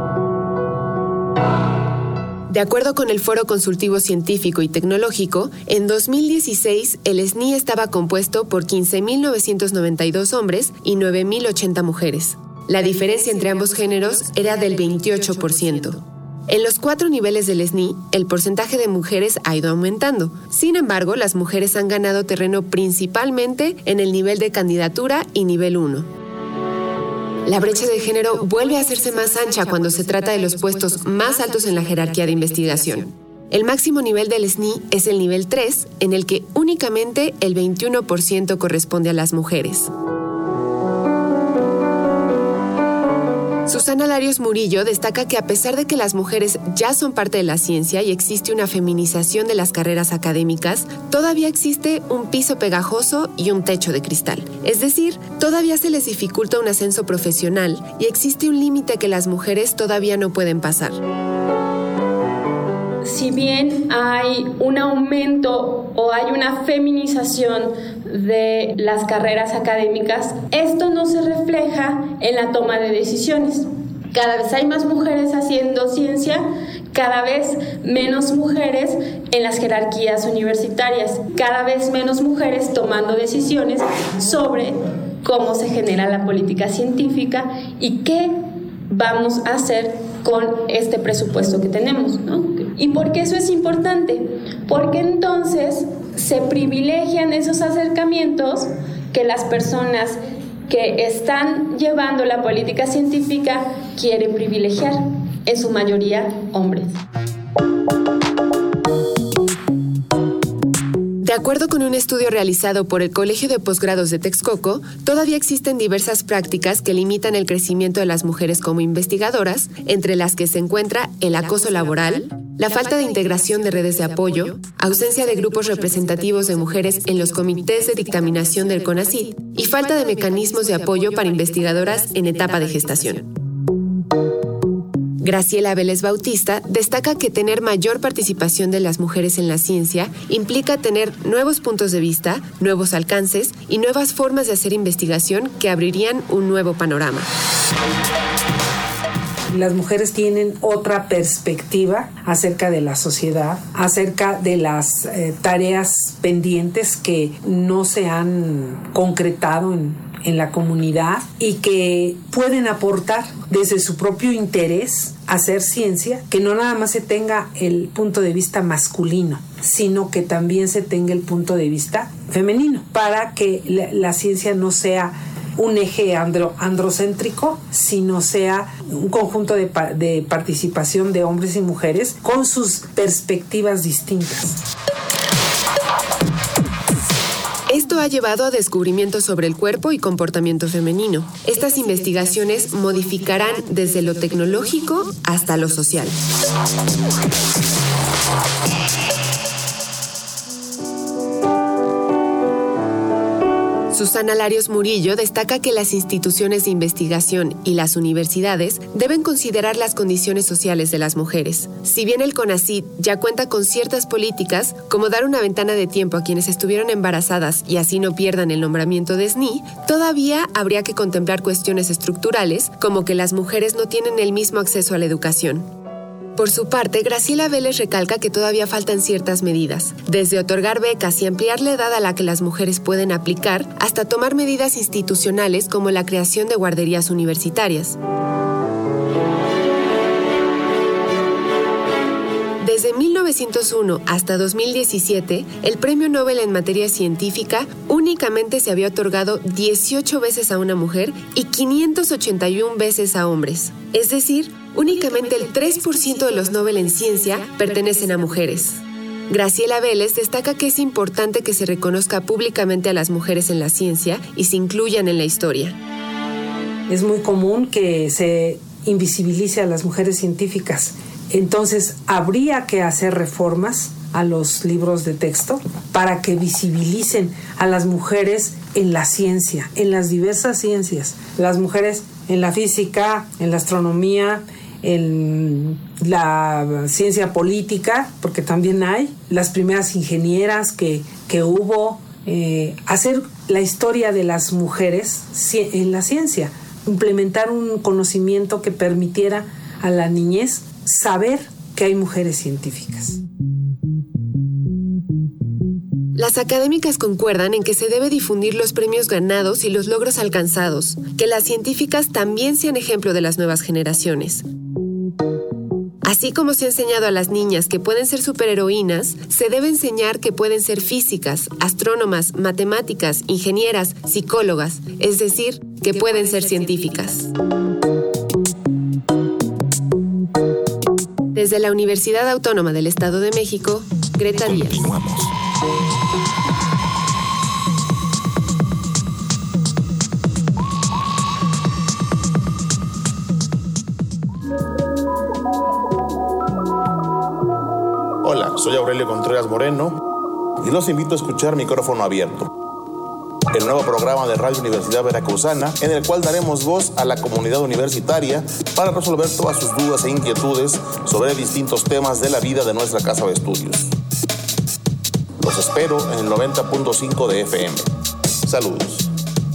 De acuerdo con el Foro Consultivo Científico y Tecnológico, en 2016 el SNI estaba compuesto por 15.992 hombres y 9.080 mujeres. La diferencia entre ambos géneros era del 28%. En los 4 niveles del SNI, el porcentaje de mujeres ha ido aumentando. Sin embargo, las mujeres han ganado terreno principalmente en el nivel de candidatura y nivel 1. La brecha de género vuelve a hacerse más ancha cuando se trata de los puestos más altos en la jerarquía de investigación. El máximo nivel del SNI es el nivel 3, en el que únicamente el 21% corresponde a las mujeres. Susana Larios Murillo destaca que a pesar de que las mujeres ya son parte de la ciencia y existe una feminización de las carreras académicas, todavía existe un piso pegajoso y un techo de cristal. Es decir, todavía se les dificulta un ascenso profesional y existe un límite que las mujeres todavía no pueden pasar. Si bien hay un aumento o hay una feminización de las carreras académicas, esto no se refleja en la toma de decisiones. Cada vez hay más mujeres haciendo ciencia, cada vez menos mujeres en las jerarquías universitarias, cada vez menos mujeres tomando decisiones sobre cómo se genera la política científica y qué vamos a hacer con este presupuesto que tenemos, ¿no? ¿Y por qué eso es importante? Porque entonces se privilegian esos acercamientos que las personas que están llevando la política científica quieren privilegiar, en su mayoría hombres. De acuerdo con un estudio realizado por el Colegio de Posgrados de Texcoco, todavía existen diversas prácticas que limitan el crecimiento de las mujeres como investigadoras, entre las que se encuentra el acoso laboral, la falta de integración de redes de apoyo, ausencia de grupos representativos de mujeres en los comités de dictaminación del CONACYT y falta de mecanismos de apoyo para investigadoras en etapa de gestación. Graciela Vélez Bautista destaca que tener mayor participación de las mujeres en la ciencia implica tener nuevos puntos de vista, nuevos alcances y nuevas formas de hacer investigación que abrirían un nuevo panorama. Las mujeres tienen otra perspectiva acerca de la sociedad, acerca de las tareas pendientes que no se han concretado en la comunidad y que pueden aportar desde su propio interés a hacer ciencia, que no nada más se tenga el punto de vista masculino, sino que también se tenga el punto de vista femenino, para que la ciencia no sea un eje androcéntrico, sino sea un conjunto de participación de hombres y mujeres con sus perspectivas distintas. Esto ha llevado a descubrimientos sobre el cuerpo y comportamiento femenino. Estas investigaciones modificarán desde lo tecnológico hasta lo social. Susana Larios Murillo destaca que las instituciones de investigación y las universidades deben considerar las condiciones sociales de las mujeres. Si bien el CONACYT ya cuenta con ciertas políticas, como dar una ventana de tiempo a quienes estuvieron embarazadas y así no pierdan el nombramiento de SNI, todavía habría que contemplar cuestiones estructurales, como que las mujeres no tienen el mismo acceso a la educación. Por su parte, Graciela Vélez recalca que todavía faltan ciertas medidas, desde otorgar becas y ampliar la edad a la que las mujeres pueden aplicar, hasta tomar medidas institucionales como la creación de guarderías universitarias. Desde 1901 hasta 2017, el Premio Nobel en materia científica únicamente se había otorgado 18 veces a una mujer y 581 veces a hombres. Es decir, únicamente el 3% de los Nobel en ciencia pertenecen a mujeres. Graciela Vélez destaca que es importante que se reconozca públicamente a las mujeres en la ciencia y se incluyan en la historia. Es muy común que se invisibilice a las mujeres científicas. Entonces, habría que hacer reformas a los libros de texto para que visibilicen a las mujeres en la ciencia, en las diversas ciencias. Las mujeres en la física, en la astronomía, en la ciencia política, porque también hay las primeras ingenieras que hubo. Hacer la historia de las mujeres en la ciencia, implementar un conocimiento que permitiera a la niñez saber que hay mujeres científicas. Las académicas concuerdan en que se debe difundir los premios ganados y los logros alcanzados, que las científicas también sean ejemplo de las nuevas generaciones. Así como se ha enseñado a las niñas que pueden ser superheroínas, se debe enseñar que pueden ser físicas, astrónomas, matemáticas, ingenieras, psicólogas, es decir, que pueden ser científicas. Desde la Universidad Autónoma del Estado de México, Greta Díaz. Continuamos. Hola, soy Aurelio Contreras Moreno y los invito a escuchar Micrófono Abierto, el nuevo programa de Radio Universidad Veracruzana, en el cual daremos voz a la comunidad universitaria para resolver todas sus dudas e inquietudes sobre distintos temas de la vida de nuestra casa de estudios. Los espero en el 90.5 de FM. Saludos.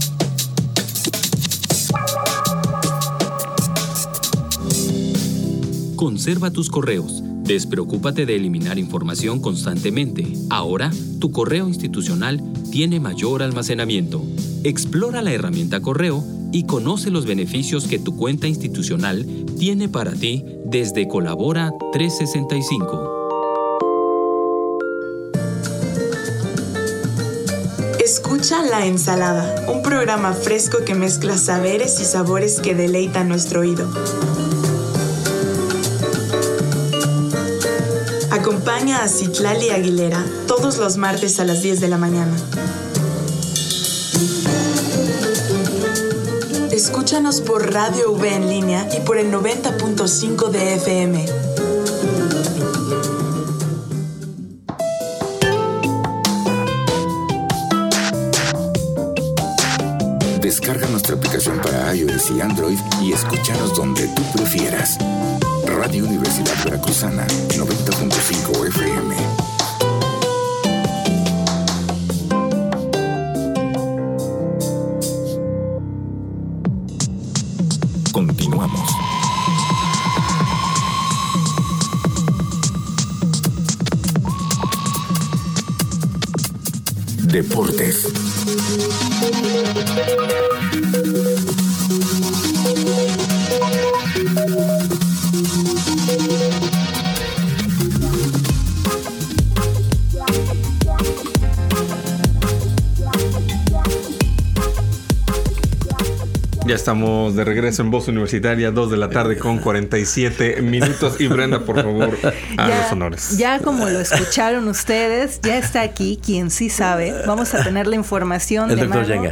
Conserva tus correos. Despreocúpate de eliminar información constantemente. Ahora, tu correo institucional tiene mayor almacenamiento. Explora la herramienta Correo y conoce los beneficios que tu cuenta institucional tiene para ti desde Colabora 365. Escucha La Ensalada, un programa fresco que mezcla saberes y sabores que deleitan nuestro oído. Acompaña a Citlali Aguilera todos los martes a las 10 de la mañana. Escúchanos por Radio V en línea y por el 90.5 de FM. Descarga nuestra aplicación para iOS y Android y escúchanos donde tú prefieras. Radio Universidad Veracruzana, 90.5 FM. Continuamos. Deportes. Ya estamos de regreso en Voz Universitaria, 2 de la tarde con 47 minutos. Y Brenda, por favor, a los honores. Ya como lo escucharon ustedes, ya está aquí quien sí sabe. Vamos a tener la información el de doctor mano. Yanga.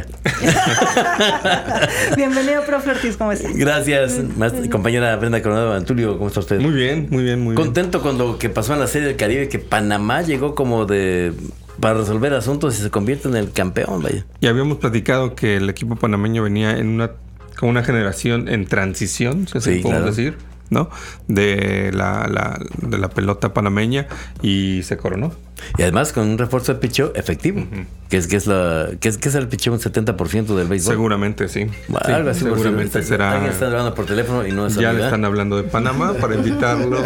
Bienvenido, profe Ortiz, ¿cómo estás? Gracias, compañera Brenda Coronado Antulio, ¿cómo está usted? Muy bien, muy bien, muy bien. Contento con lo que pasó en la Serie del Caribe, que Panamá llegó como para resolver asuntos y se convierte en el campeón, vaya. Y habíamos platicado que el equipo panameño venía con una generación en transición, si así podemos decir, ¿no? De la pelota panameña, y se coronó. Y además con un refuerzo de picheo efectivo, que es el picheo un 70% del béisbol. Seguramente sí. Bueno, algo así, seguramente será. Alguien está hablando por teléfono y no es ya le están hablando de Panamá para invitarlo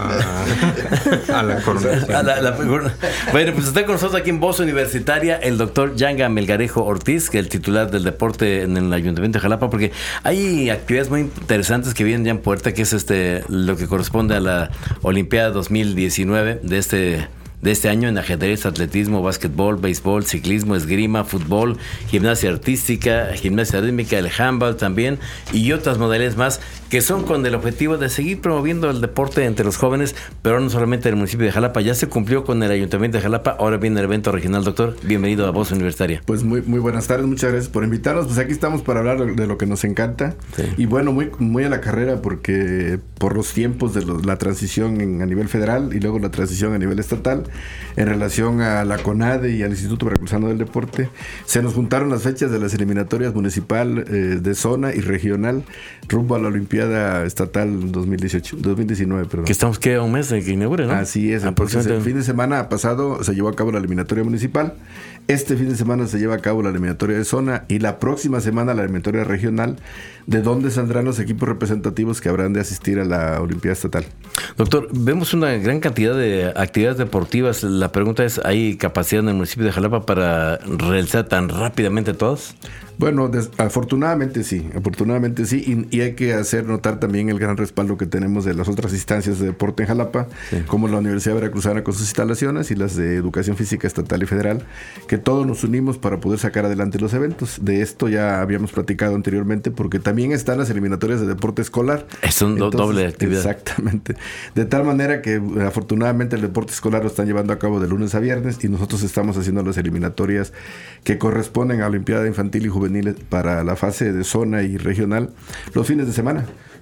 a la coronación. Bueno, pues está con nosotros aquí en Voz Universitaria el doctor Yanga Melgarejo Ortiz, que es el titular del deporte en el Ayuntamiento de Jalapa, porque hay actividades muy interesantes que vienen ya en puerta, que es lo que corresponde a la Olimpiada 2019 de este año, en ajedrez, atletismo, básquetbol, béisbol, ciclismo, esgrima, fútbol, gimnasia artística, gimnasia rítmica, el handball también, y otras modalidades más que son con el objetivo de seguir promoviendo el deporte entre los jóvenes, pero no solamente en el municipio de Jalapa. Ya se cumplió con el Ayuntamiento de Jalapa, ahora viene el evento regional. Doctor, bienvenido a Voz Universitaria. Pues muy buenas tardes, muchas gracias por invitarnos. Pues aquí estamos para hablar de lo que nos encanta. Sí. Y bueno, muy a la carrera, porque por los tiempos de la transición a nivel federal y luego la transición a nivel estatal, en relación a la CONADE y al Instituto Veracruzano del Deporte, se nos juntaron las fechas de las eliminatorias municipal, de zona y regional rumbo a la Olimpiada Estatal 2019, perdón. Que estamos a un mes de que inaugure, ¿no? Así es. Entonces, el fin de semana pasado se llevó a cabo la eliminatoria municipal. Este fin de semana se lleva a cabo la eliminatoria de zona y la próxima semana la eliminatoria regional, de donde saldrán los equipos representativos que habrán de asistir a la Olimpiada Estatal. Doctor, vemos una gran cantidad de actividades deportivas. La pregunta es, ¿hay capacidad en el municipio de Jalapa para realizar tan rápidamente todas? Bueno, afortunadamente sí, y hay que hacer notar también el gran respaldo que tenemos de las otras instancias de deporte en Jalapa, sí, como la Universidad Veracruzana con sus instalaciones y las de Educación Física Estatal y Federal, que todos nos unimos para poder sacar adelante los eventos. De esto ya habíamos platicado anteriormente, porque también están las eliminatorias de deporte escolar. Es un doble actividad. Exactamente. De tal manera que afortunadamente el deporte escolar lo están llevando a cabo de lunes a viernes, y nosotros estamos haciendo las eliminatorias que corresponden a la Olimpiada Infantil y Juvenil para la fase de zona y regional los fines de semana.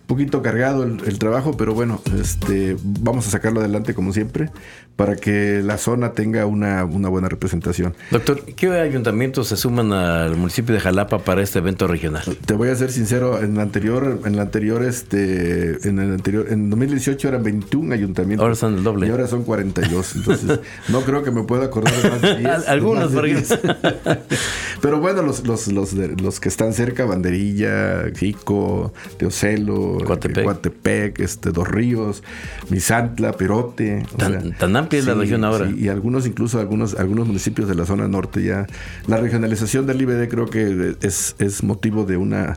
poquito cargado el trabajo, pero bueno, vamos a sacarlo adelante como siempre para que la zona tenga una buena representación. Doctor, ¿qué ayuntamientos se suman al municipio de Jalapa para este evento regional? Te voy a ser sincero, en 2018 eran 21 ayuntamientos. Ahora son el doble. Y ahora son 42. Entonces, no creo que me pueda acordar de más de 10. Algunos, pero bueno, los que están cerca, Banderilla, Jico, Teocelo, Coatepec, Dos Ríos, Misantla, Perote. Tan amplia es la región ahora. Sí, y incluso algunos municipios de la zona norte ya. La regionalización del IBD creo que es motivo de una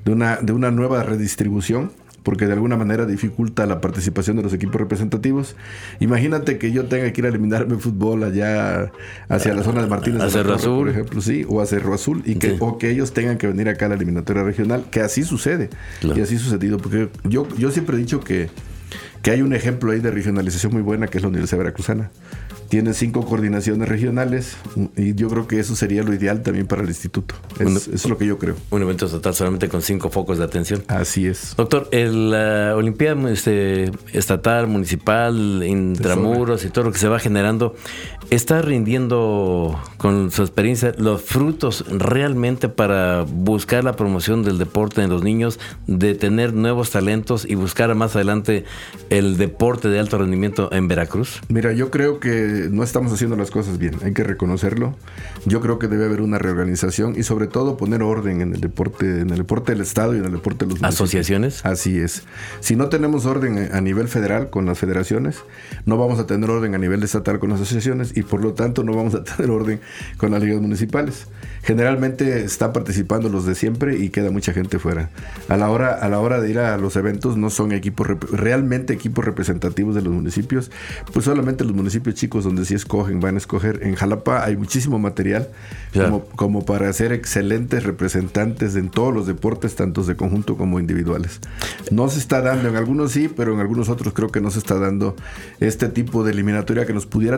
nueva redistribución, porque de alguna manera dificulta la participación de los equipos representativos. Imagínate que yo tenga que ir a eliminarme fútbol allá hacia la zona de Martínez a Cerro Azul, por ejemplo, sí, o a Cerro Azul, o que ellos tengan que venir acá a la eliminatoria regional, que así sucede. Claro. Y así ha sucedido, porque yo siempre he dicho que hay un ejemplo ahí de regionalización muy buena, que es la Universidad Veracruzana. Tiene 5 coordinaciones regionales y yo creo que eso sería lo ideal también para el instituto. Eso es lo que yo creo. Un evento total solamente con 5 focos de atención. Así es. Doctor, la Olimpiada estatal, municipal, intramuros y todo lo que se va generando, ¿está rindiendo con su experiencia los frutos realmente para buscar la promoción del deporte en los niños, de tener nuevos talentos y buscar más adelante el deporte de alto rendimiento en Veracruz? Mira, yo creo que no estamos haciendo las cosas bien, hay que reconocerlo. Yo creo que debe haber una reorganización y sobre todo poner orden en el deporte del estado y en el deporte de los municipios. ¿Asociaciones? Así es. Si no tenemos orden a nivel federal con las federaciones, no vamos a tener orden a nivel estatal con las asociaciones y por lo tanto no vamos a tener orden con las ligas municipales. Generalmente están participando los de siempre y queda mucha gente fuera. A la hora de ir a los eventos no son realmente equipos representativos de los municipios, pues solamente los municipios chicos donde sí van a escoger. En Jalapa hay muchísimo material, claro, como para ser excelentes representantes en todos los deportes, tanto de conjunto como individuales. No se está dando, en algunos sí, pero en algunos otros creo que no se está dando este tipo de eliminatoria que nos pudiera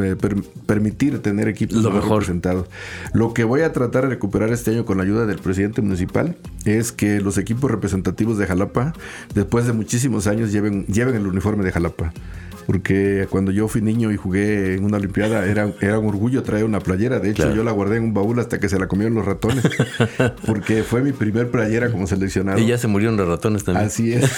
permitir tener equipos mejor representados. Lo que voy a tratar de recuperar este año con la ayuda del presidente municipal es que los equipos representativos de Jalapa, después de muchísimos años, lleven el uniforme de Jalapa. Porque cuando yo fui niño y jugué en una olimpiada era un orgullo traer una playera. De hecho, yo la guardé en un baúl hasta que se la comieron los ratones, porque fue mi primer playera como seleccionado. Y ya se murieron los ratones también. Así es.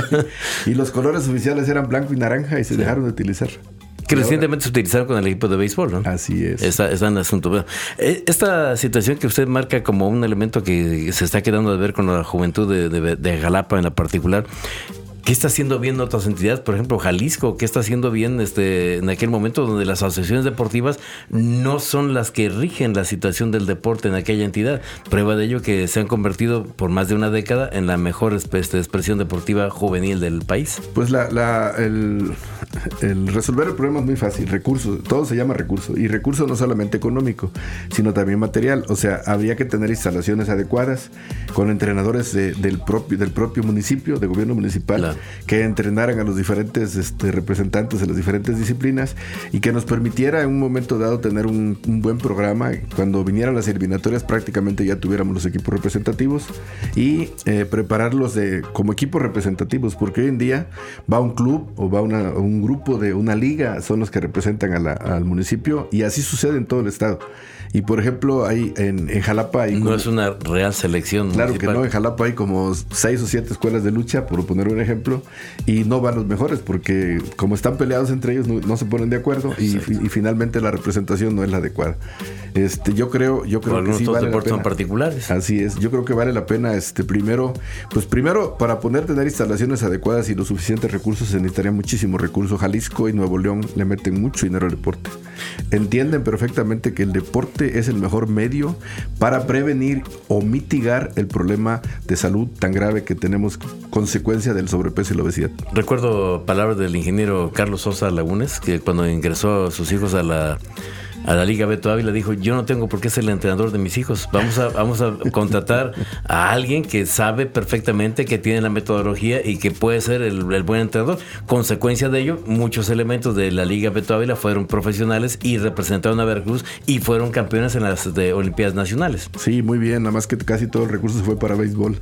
Y los colores oficiales eran blanco y naranja y se dejaron de utilizar. Que recientemente se utilizaron con el equipo de béisbol, ¿no? Así es. Está en el asunto. Esta situación que usted marca como un elemento que se está quedando de ver con la juventud de Jalapa en la particular, ¿qué está haciendo bien otras entidades? Por ejemplo, Jalisco, ¿qué está haciendo bien en aquel momento donde las asociaciones deportivas no son las que rigen la situación del deporte en aquella entidad? Prueba de ello que se han convertido por más de una década en la mejor expresión deportiva juvenil del país. Pues el resolver el problema es muy fácil. Recursos, todo se llama recurso. Y recurso no solamente económico, sino también material. O sea, habría que tener instalaciones adecuadas con entrenadores del propio municipio, de gobierno municipal. Claro. Que entrenaran a los diferentes representantes de las diferentes disciplinas y que nos permitiera en un momento dado tener un buen programa. Cuando vinieran las eliminatorias prácticamente ya tuviéramos los equipos representativos y prepararlos como equipos representativos, porque hoy en día va un club o va un grupo de una liga, son los que representan al municipio y así sucede en todo el estado. Y por ejemplo, en Jalapa hay... No es una real selección Claro municipal. Que no, en Jalapa hay como 6 o 7 escuelas de lucha, por poner un ejemplo, y no van los mejores, porque como están peleados entre ellos, no se ponen de acuerdo y finalmente la representación no es la adecuada. Yo creo que sí vale la pena. Son particulares. Así es, yo creo que vale la pena, primero, para tener instalaciones adecuadas y los suficientes recursos, se necesitaría muchísimo recurso. Jalisco y Nuevo León le meten mucho dinero al deporte. Entienden perfectamente que el deporte es el mejor medio para prevenir o mitigar el problema de salud tan grave que tenemos consecuencia del sobrepeso y la obesidad. Recuerdo palabras del ingeniero Carlos Sosa Lagunes, que cuando ingresó a sus hijos a la a la Liga Beto Ávila, dijo, yo no tengo por qué ser el entrenador de mis hijos, vamos a contratar a alguien que sabe perfectamente, que tiene la metodología y que puede ser el buen entrenador. Consecuencia de ello, muchos elementos de la Liga Beto Ávila fueron profesionales y representaron a Veracruz y fueron campeones en las Olimpiadas Nacionales. Sí, muy bien, nada más que casi todo el recurso se fue para béisbol.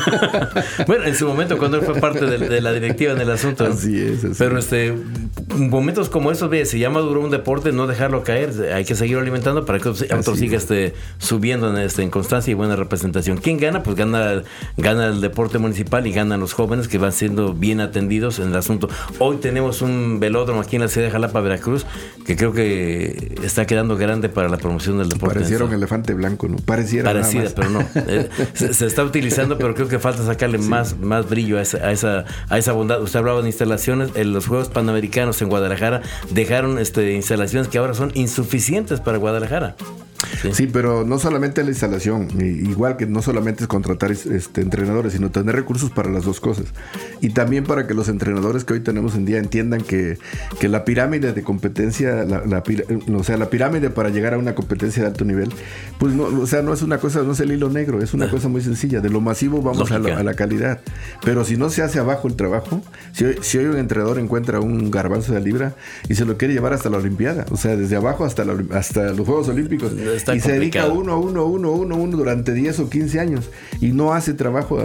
Bueno, en su momento, cuando él fue parte de la directiva en el asunto. Así es. Pero momentos como estos, si ya maduró un deporte, no dejarlo caer, hay que seguirlo alimentando para que otro siga subiendo en constancia y buena representación. ¿Quién gana? Pues gana el deporte municipal y ganan los jóvenes que van siendo bien atendidos en el asunto. Hoy tenemos un velódromo aquí en la ciudad de Jalapa, Veracruz, que creo que está quedando grande para la promoción del deporte. Pareciera un elefante blanco, ¿no? Parecida, pero no. Se está utilizando, pero creo que falta sacarle más brillo a esa bondad. Usted hablaba de instalaciones. En los Juegos Panamericanos en Guadalajara dejaron instalaciones que ahora son insuficientes para Guadalajara. Sí, pero no solamente la instalación, igual que no solamente es contratar entrenadores, sino tener recursos para las dos cosas. Y también para que los entrenadores que hoy tenemos en día entiendan que la pirámide de competencia, la pirámide para llegar a una competencia de alto nivel, pues no, no es una cosa, no es el hilo negro, es una cosa muy sencilla. De lo masivo vamos a la calidad. Pero si no se hace abajo el trabajo, si hoy un entrenador encuentra un garbanzo de libra y se lo quiere llevar hasta la Olimpiada, desde abajo hasta los Juegos Olímpicos, y se dedica uno durante 10 o 15 años y no hace trabajo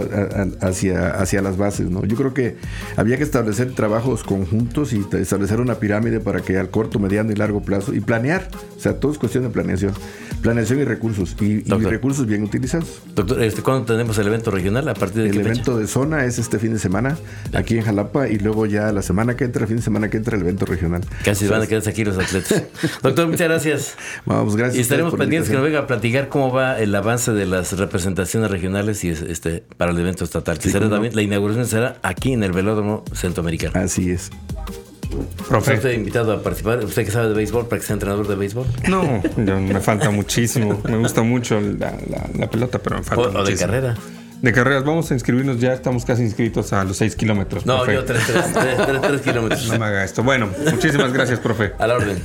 hacia las bases, ¿no? Yo creo que había que establecer trabajos conjuntos y establecer una pirámide para que al corto, mediano y largo plazo, y planear, todo es cuestión de planeación y recursos, y recursos bien utilizados. Doctor, ¿cuándo tenemos el evento regional? ¿A partir de el qué fecha? Evento de zona es este fin de semana aquí en Jalapa, y luego ya la semana que entra, el fin de semana que entra, el evento regional. Casi van a quedarse aquí los atletas. Doctor, muchas gracias. Vamos, gracias. Y estaremos pendientes que nos venga a platicar cómo va el avance de las representaciones regionales y para el evento estatal. Que será también, la inauguración será aquí en el Velódromo Centroamericano. Así es. Profe, ¿usted invitado a participar? ¿Usted que sabe de béisbol para que sea entrenador de béisbol? No, me falta muchísimo. Me gusta mucho la pelota, pero me falta muchísimo. ¿O de carrera? De carreras, vamos a inscribirnos, ya estamos casi inscritos a los 6 kilómetros. No, profe. yo 3 kilómetros. No me haga esto. Bueno, muchísimas gracias, profe. A la orden.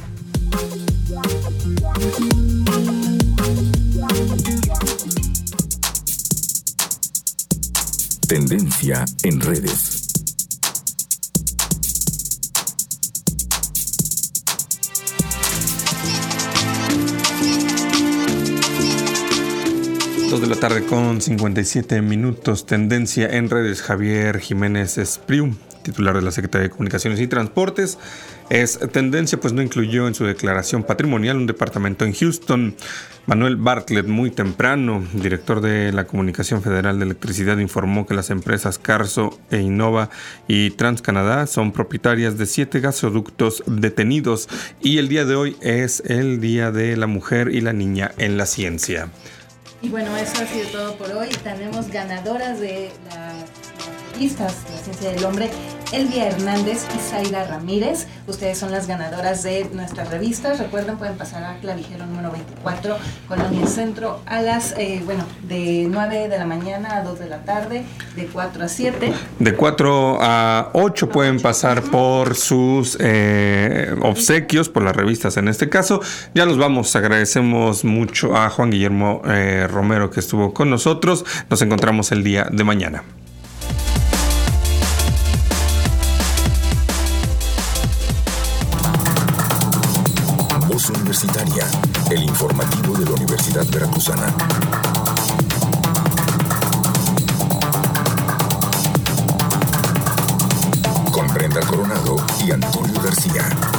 Tendencia en redes. De la tarde con 57 minutos. Tendencia en redes. Javier Jiménez Espriu, titular de la Secretaría de Comunicaciones y Transportes. Tendencia, pues no incluyó en su declaración patrimonial un departamento en Houston. Manuel Bartlett, muy temprano, director de la Comunicación Federal de Electricidad, informó que las empresas Carso e Innova y TransCanadá son propietarias de 7 gasoductos detenidos, y el día de hoy es el Día de la Mujer y la Niña en la Ciencia. Y bueno, eso ha sido todo por hoy. Tenemos ganadoras de las revistas La Ciencia del Hombre, Elvia Hernández y Zaira Ramírez. Ustedes son las ganadoras de nuestras revistas. Recuerden, pueden pasar a Clavijero número 24, Colonia Centro, a las, de 9 de la mañana a 2 de la tarde, de 4 a 7. De 4 a 8 pueden pasar por sus obsequios, por las revistas en este caso. Ya nos vamos, agradecemos mucho a Juan Guillermo Romero que estuvo con nosotros. Nos encontramos el día de mañana. Voz Universitaria, el informativo de la Universidad Veracruzana. Con Brenda Coronado y Antonio García.